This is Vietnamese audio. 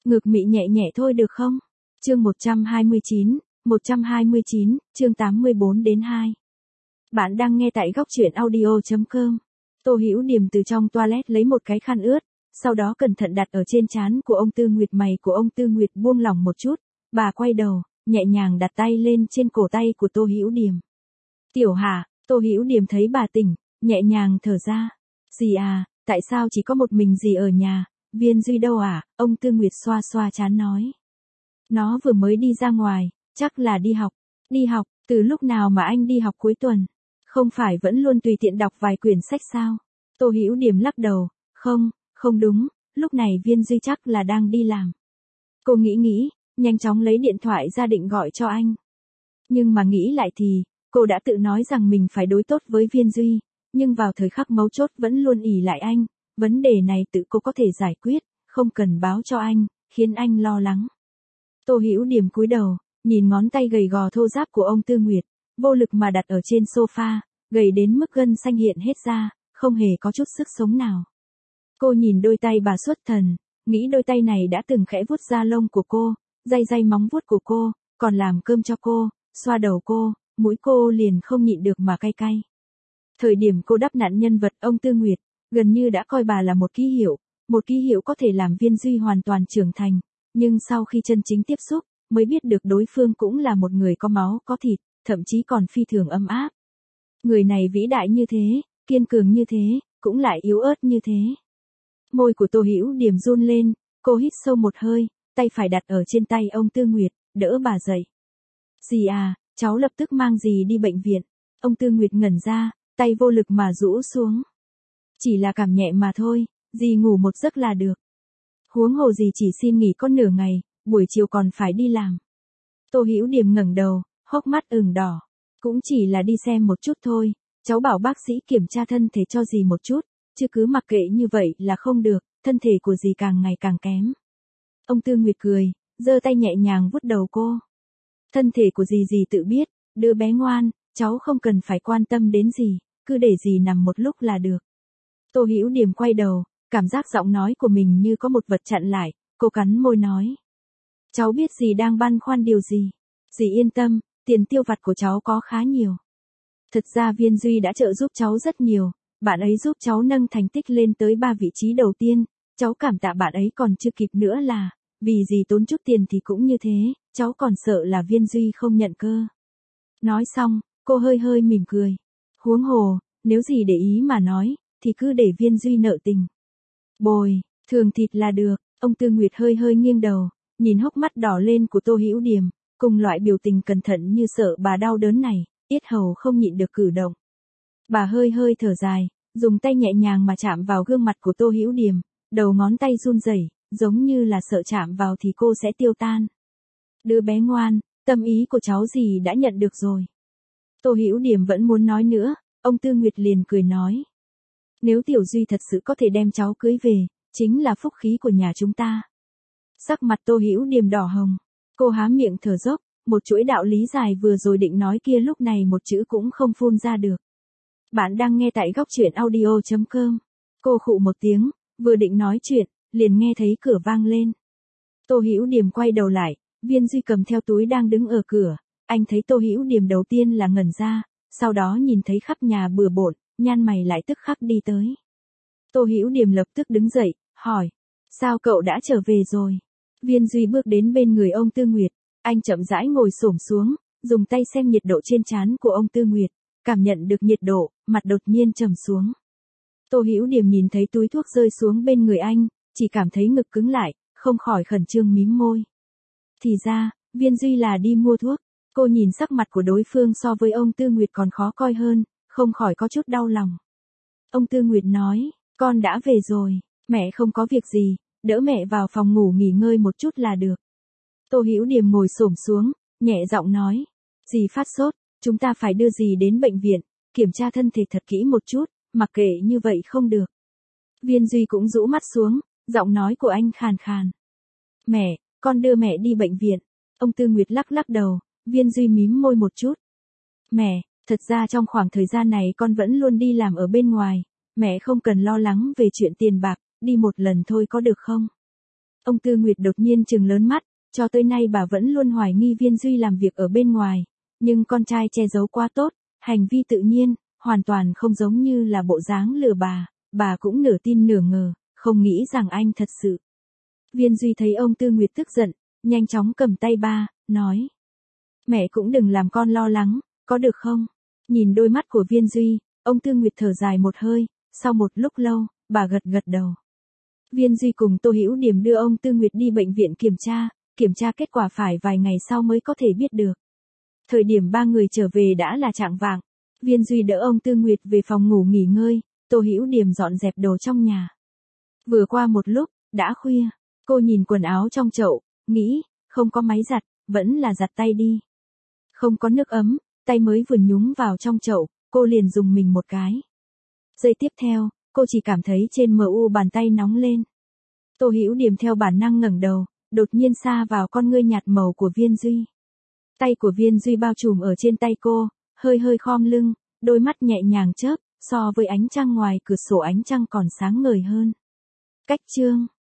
Ngực mị nhẹ nhẹ thôi được không? Chương 129, chương 84 đến 2. Bạn đang nghe tại góc truyện audio.com. Tô Hữu Điềm từ trong toilet lấy một cái khăn ướt, sau đó cẩn thận đặt ở trên trán của ông Tư Nguyệt. Mày của ông Tư Nguyệt buông lỏng một chút, bà quay đầu, nhẹ nhàng đặt tay lên trên cổ tay của Tô Hữu Điềm. Tiểu Hà, Tô Hữu Điềm thấy bà tỉnh, nhẹ nhàng thở ra. Dì à, tại sao chỉ có một mình dì ở nhà, Viên Duy đâu à? Ông Tư Nguyệt xoa xoa trán nói. Nó vừa mới đi ra ngoài, chắc là đi học. Đi học, từ lúc nào mà anh đi học cuối tuần? Không phải vẫn luôn tùy tiện đọc vài quyển sách sao? Tô Hữu Điềm lắc đầu, không đúng, lúc này Viên Duy chắc là đang đi làm. Cô nghĩ, nhanh chóng lấy điện thoại ra định gọi cho anh. Nhưng mà nghĩ lại thì, cô đã tự nói rằng mình phải đối tốt với Viên Duy, nhưng vào thời khắc mấu chốt vẫn luôn ỷ lại anh, vấn đề này tự cô có thể giải quyết, không cần báo cho anh, khiến anh lo lắng. Tô Hữu Điềm cúi đầu, nhìn ngón tay gầy gò thô ráp của ông Tư Nguyệt, vô lực mà đặt ở trên sofa, gầy đến mức gân xanh hiện hết ra, không hề có chút sức sống nào. Cô nhìn đôi tay bà xuất thần, nghĩ đôi tay này đã từng khẽ vuốt da lông của cô, day móng vuốt của cô, còn làm cơm cho cô, xoa đầu cô, mũi cô liền không nhịn được mà cay cay. Thời điểm cô đắp nặn nhân vật ông Tư Nguyệt, gần như đã coi bà là một ký hiệu có thể làm Viên Duy hoàn toàn trưởng thành, nhưng sau khi chân chính tiếp xúc, mới biết được đối phương cũng là một người có máu có thịt, thậm chí còn phi thường ấm áp. Người này vĩ đại như thế, kiên cường như thế, cũng lại yếu ớt như thế. Môi của Tô Hữu Điềm run lên, cô hít sâu một hơi, tay phải đặt ở trên tay ông Tư Nguyệt, đỡ bà dậy. Dì à, cháu lập tức mang dì đi bệnh viện. Ông Tư Nguyệt ngẩn ra, tay vô lực mà rũ xuống. Chỉ là cảm nhẹ mà thôi, dì ngủ một giấc là được. Huống hồ dì chỉ xin nghỉ có nửa ngày, buổi chiều còn phải đi làm. Tô Hữu Điềm ngẩng đầu, hốc mắt ửng đỏ. Cũng chỉ là đi xem một chút thôi, cháu bảo bác sĩ kiểm tra thân thể cho dì một chút, chứ cứ mặc kệ như vậy là không được, thân thể của dì càng ngày càng kém. Ông Tư Nguyệt cười, giơ tay nhẹ nhàng vuốt đầu cô. Thân thể của dì tự biết, đứa bé ngoan, cháu không cần phải quan tâm đến dì, cứ để dì nằm một lúc là được. Tô Hữu Điềm quay đầu, cảm giác giọng nói của mình như có một vật chặn lại, cô cắn môi nói. Cháu biết dì đang băn khoăn điều gì. Dì yên tâm, tiền tiêu vặt của cháu có khá nhiều. Thật ra Viên Duy đã trợ giúp cháu rất nhiều, bạn ấy giúp cháu nâng thành tích lên tới 3 vị trí đầu tiên, cháu cảm tạ bạn ấy còn chưa kịp nữa là, vì dì tốn chút tiền thì cũng như thế, cháu còn sợ là Viên Duy không nhận cơ. Nói xong, cô hơi mỉm cười. Huống hồ, nếu dì để ý mà nói, thì cứ để Viên Duy nợ tình. Bồi, thường thịt là được. Ông Tư Nguyệt hơi nghiêng đầu, nhìn hốc mắt đỏ lên của Tô Hữu Điềm, cùng loại biểu tình cẩn thận như sợ bà đau đớn này, yết hầu không nhịn được cử động. Bà hơi thở dài, dùng tay nhẹ nhàng mà chạm vào gương mặt của Tô Hữu Điềm, đầu ngón tay run rẩy, giống như là sợ chạm vào thì cô sẽ tiêu tan. Đứa bé ngoan, tâm ý của cháu dì đã nhận được rồi. Tô Hữu Điềm vẫn muốn nói nữa, ông Tư Nguyệt liền cười nói. Nếu Tiểu Duy thật sự có thể đem cháu cưới về, chính là phúc khí của nhà chúng ta. Sắc mặt Tô Hữu Điềm đỏ hồng, cô há miệng thở dốc, một chuỗi đạo lý dài vừa rồi định nói kia lúc này một chữ cũng không phun ra được. Bạn đang nghe tại góc truyện audio.com. Cô khụ một tiếng, vừa định nói chuyện, liền nghe thấy cửa vang lên. Tô Hữu Điềm quay đầu lại, Viên Duy cầm theo túi đang đứng ở cửa, anh thấy Tô Hữu Điềm đầu tiên là ngẩn ra, sau đó nhìn thấy khắp nhà bừa bộn, nhăn mày lại tức khắc đi tới. Tô Hữu Điềm lập tức đứng dậy, hỏi, sao cậu đã trở về rồi? Viên Duy bước đến bên người ông Tư Nguyệt, anh chậm rãi ngồi xổm xuống, dùng tay xem nhiệt độ trên trán của ông Tư Nguyệt, cảm nhận được nhiệt độ, mặt đột nhiên trầm xuống. Tô Hữu Điềm nhìn thấy túi thuốc rơi xuống bên người anh, chỉ cảm thấy ngực cứng lại, không khỏi khẩn trương mím môi. Thì ra, Viên Duy là đi mua thuốc, cô nhìn sắc mặt của đối phương so với ông Tư Nguyệt còn khó coi hơn, không khỏi có chút đau lòng. Ông Tư Nguyệt nói, con đã về rồi, mẹ không có việc gì, đỡ mẹ vào phòng ngủ nghỉ ngơi một chút là được. Tô Hữu Điềm ngồi xổm xuống, nhẹ giọng nói, dì phát sốt, chúng ta phải đưa dì đến bệnh viện, kiểm tra thân thể thật kỹ một chút, mặc kệ như vậy không được. Viên Duy cũng rũ mắt xuống, giọng nói của anh khàn khàn. Mẹ, con đưa mẹ đi bệnh viện. Ông Tư Nguyệt lắc đầu, Viên Duy mím môi một chút. Mẹ, thật ra trong khoảng thời gian này con vẫn luôn đi làm ở bên ngoài, mẹ không cần lo lắng về chuyện tiền bạc, đi một lần thôi có được không? Ông Tư Nguyệt đột nhiên trừng lớn mắt, cho tới nay bà vẫn luôn hoài nghi Viên Duy làm việc ở bên ngoài, nhưng con trai che giấu quá tốt, hành vi tự nhiên, hoàn toàn không giống như là bộ dáng lừa bà cũng nửa tin nửa ngờ, không nghĩ rằng anh thật sự. Viên Duy thấy ông Tư Nguyệt tức giận, nhanh chóng cầm tay ba, nói. Mẹ cũng đừng làm con lo lắng, có được không? Nhìn đôi mắt của Viên Duy, ông Tư Nguyệt thở dài một hơi, sau một lúc lâu, bà gật gật đầu. Viên Duy cùng Tô Hữu Điểm đưa ông Tư Nguyệt đi bệnh viện kiểm tra kết quả phải vài ngày sau mới có thể biết được. Thời điểm ba người trở về đã là chạng vạng, Viên Duy đỡ ông Tư Nguyệt về phòng ngủ nghỉ ngơi, Tô Hữu Điểm dọn dẹp đồ trong nhà. Vừa qua một lúc, đã khuya, cô nhìn quần áo trong chậu, nghĩ, không có máy giặt, vẫn là giặt tay đi. Không có nước ấm, tay mới vừa nhúng vào trong chậu, cô liền dùng mình một cái. Giây tiếp theo, cô chỉ cảm thấy trên mu bàn tay nóng lên. Tô Hữu Điểm theo bản năng ngẩng đầu, đột nhiên sa vào con ngươi nhạt màu của Viên Duy. Tay của Viên Duy bao trùm ở trên tay cô, hơi hơi khom lưng, đôi mắt nhẹ nhàng chớp, so với ánh trăng ngoài cửa sổ ánh trăng còn sáng ngời hơn. Cách chương